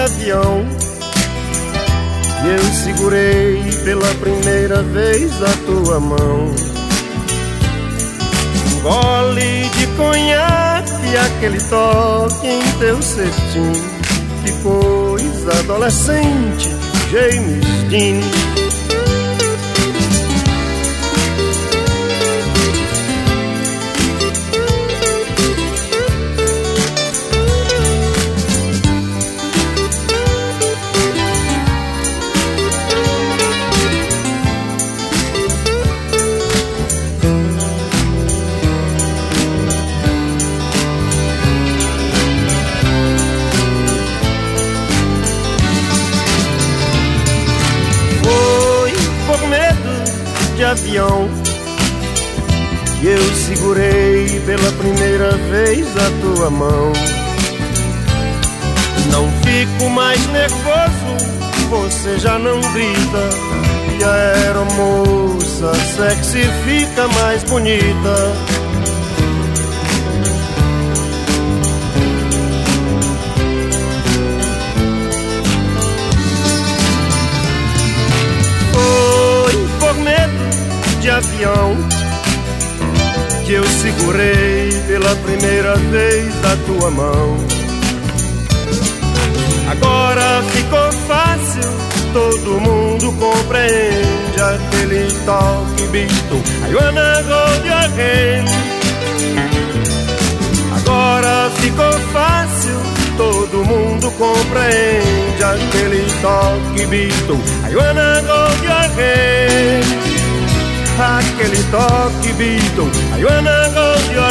avião e eu segurei pela primeira vez a tua mão. Um gole de conhaque e aquele toque em teu cetim, que coisa adolescente, James Dean. De avião e eu segurei pela primeira vez a tua mão. Não fico mais nervoso, você já não grita, e a aeromoça sexy fica mais bonita. Foi por medo de avião que eu segurei pela primeira vez a tua mão. Agora ficou fácil, todo mundo compreende aquele toque bisto, I wanna hold your hand. Agora ficou fácil, todo mundo compreende aquele toque bisto, I wanna hold your hand. Aquele toque Beatle, I wanna hold your